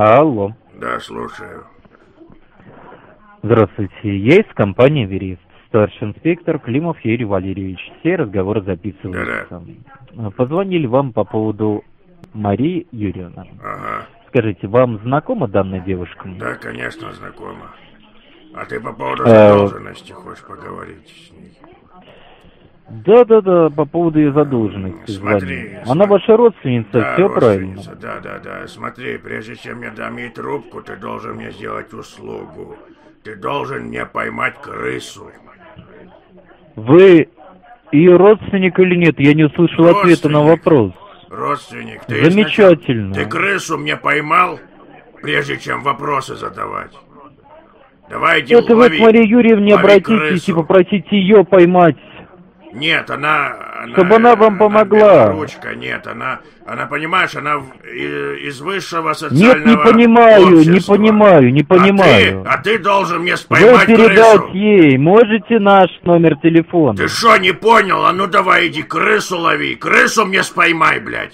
Алло. Да, слушаю. Здравствуйте, я из компании «Верист». Старший инспектор Климов Юрий Валерьевич. Все разговоры записываются. Да-да. Позвонили вам по поводу Марии Юрьевны. Ага. Скажите, вам знакома данная девушка? Да, конечно, знакома. А ты по поводу задолженности хочешь поговорить с ней? Да, по поводу ее задолженности. Смотри. Она ваша родственница, да, все родственница, правильно? Да. Смотри, прежде чем я дам ей трубку, ты должен мне сделать услугу. Ты должен мне поймать крысу. Вы ее родственник или нет? Я не услышал ответа на вопрос. Родственник. Замечательно. Ты крысу мне поймал, прежде чем вопросы задавать? Давай, иди, это лови, вы к Марии Юрьевне обратитесь и попросите ее поймать. Нет, она... Чтобы она вам помогла. Ручка, нет, она, понимаешь, она из высшего социального Нет, не понимаю. А ты должен мне поймать крысу. Вы передать ей можете наш номер телефона? Ты что, не понял? А ну давай иди, крысу лови. Крысу мне споймай, блядь.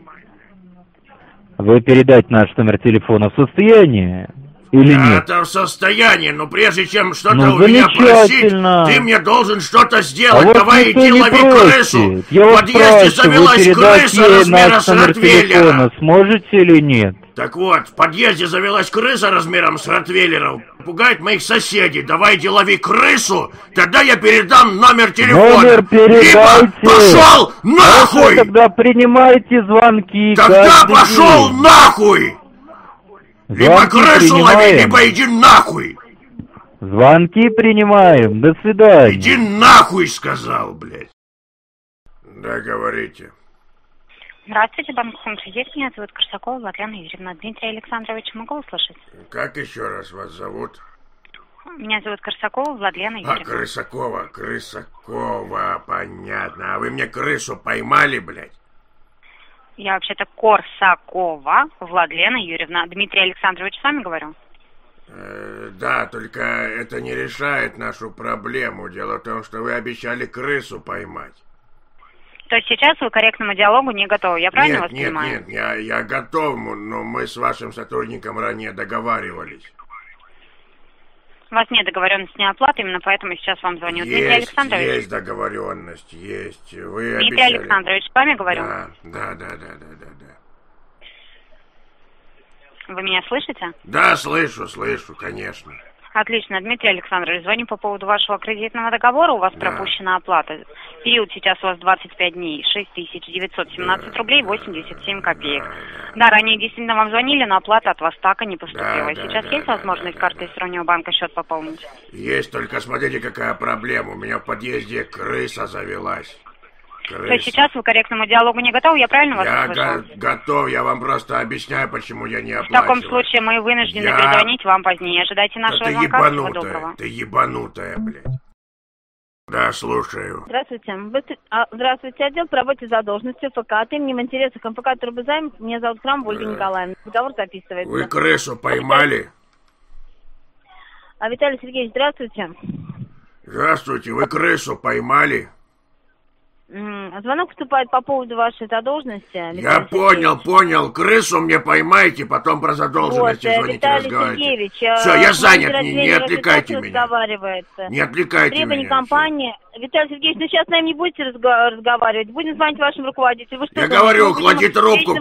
Вы передать наш номер телефона в состоянии? Или нет? Это в состоянии, но прежде чем что-то у меня просить, ты мне должен что-то сделать. Давай иди лови крысу. В подъезде завелась крыса размера с Ротвейлера. Сможете или нет? Так вот, в подъезде завелась крыса размером с Ротвейлера. Пугает моих соседей. Давай иди лови крысу, тогда я передам номер телефона. Номер передайте. Либо пошел нахуй! Тогда принимайте звонки. Тогда пошел нахуй! Либо крысу лови, либо иди нахуй! Звонки принимаем, до свидания. Иди нахуй, сказал, блядь. Да, говорите. Здравствуйте, банк Хомсидеть. Меня зовут Корсакова Владлена Юрьевна. Дмитрий Александрович, могу услышать? Как еще раз вас зовут? Меня зовут Корсакова Владлена Юрьевна. Крысакова, понятно. А вы мне крысу поймали, блядь? Я вообще-то Корсакова Владлена Юрьевна. Дмитрий Александрович, с вами говорю? Да, только это не решает нашу проблему. Дело в том, что вы обещали крысу поймать. То есть сейчас вы к корректному диалогу не готовы, я правильно вас понимаю? Нет, я готов, но мы с вашим сотрудником ранее договаривались. У вас нет договоренности не оплаты, именно поэтому сейчас вам звоню. Дмитрий Александрович? Есть договоренность, есть. Вы Дмитрий обещали... Александрович, с вами говорю? Да. Вы меня слышите? Да, слышу, конечно. Отлично, Дмитрий Александрович, звоню по поводу вашего кредитного договора, у вас пропущена оплата. Период сейчас у вас 25 дней, 6917 рублей 87 копеек. Да, ранее действительно вам звонили, но оплата от вас так и не поступила. Сейчас есть возможность картой стороннего банка счет пополнить? Есть, только смотрите, какая проблема. У меня в подъезде крыса завелась. То есть сейчас вы к корректному диалогу не готовы, я правильно вас услышал? Я готов, я вам просто объясняю, почему я не оплачиваю. В таком случае мы вынуждены перезвонить вам позднее. Ожидайте нашего звонка. Всего доброго. Ты ебанутая, блядь. Да, слушаю. Здравствуйте. Здравствуйте. Отдел по работе задолженности ФК. От имени интересов МФК Трубозайм. Меня зовут Храм Ольга Николаевна. Договор записывается. Вы крысу поймали? Виталий Сергеевич, здравствуйте. Здравствуйте. Вы крысу поймали? Звонок поступает по поводу вашей задолженности. Я понял. Крысу мне поймайте, потом про задолженности звоните, разговаривайте. Все, я занят, не отвлекайте меня. Не отвлекайте меня. Требования компании. Виталий Сергеевич, сейчас с нами не будете разговаривать. Будем звонить вашему руководителю. Я говорю, клади трубку.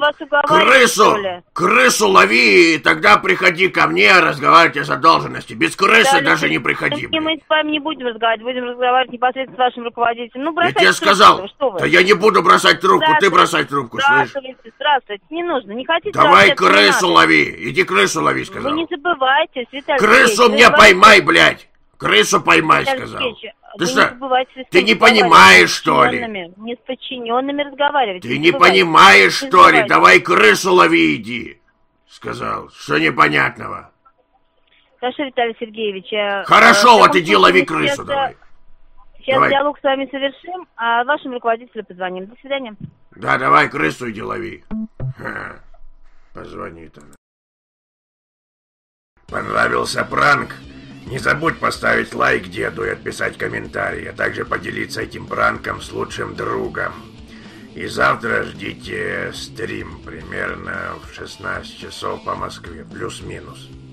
Крысу лови, и тогда приходи ко мне, разговаривать о задолженности. Без крысы даже не приходи. Мы с вами не будем разговаривать, будем разговаривать непосредственно с вашим руководителем. Я тебе сказал, да я не буду бросать трубку, ты бросай трубку, слышишь? Здравствуйте, не нужно, не хотите. Давай крысу лови, иди крысу лови, сказал. Вы не забывайте, Виталий Крысу мне поймай, блядь. Крысу поймай, сказал. Ты что, ты не понимаешь, что ли? Не с подчиненными разговаривать. Ты не понимаешь, что ли? Давай крысу лови, иди. Сказал, что непонятного? Хорошо, Виталий Сергеевич. Хорошо, вот иди лови крысу, давай. Сейчас диалог с вами совершим, а вашему руководителю позвоним. До свидания. Да, давай крысу иди лови. Позвонит она. Понравился пранк? Не забудь поставить лайк деду и отписать комментарий, а также поделиться этим пранком с лучшим другом. И завтра ждите стрим примерно в 16 часов по Москве, плюс-минус.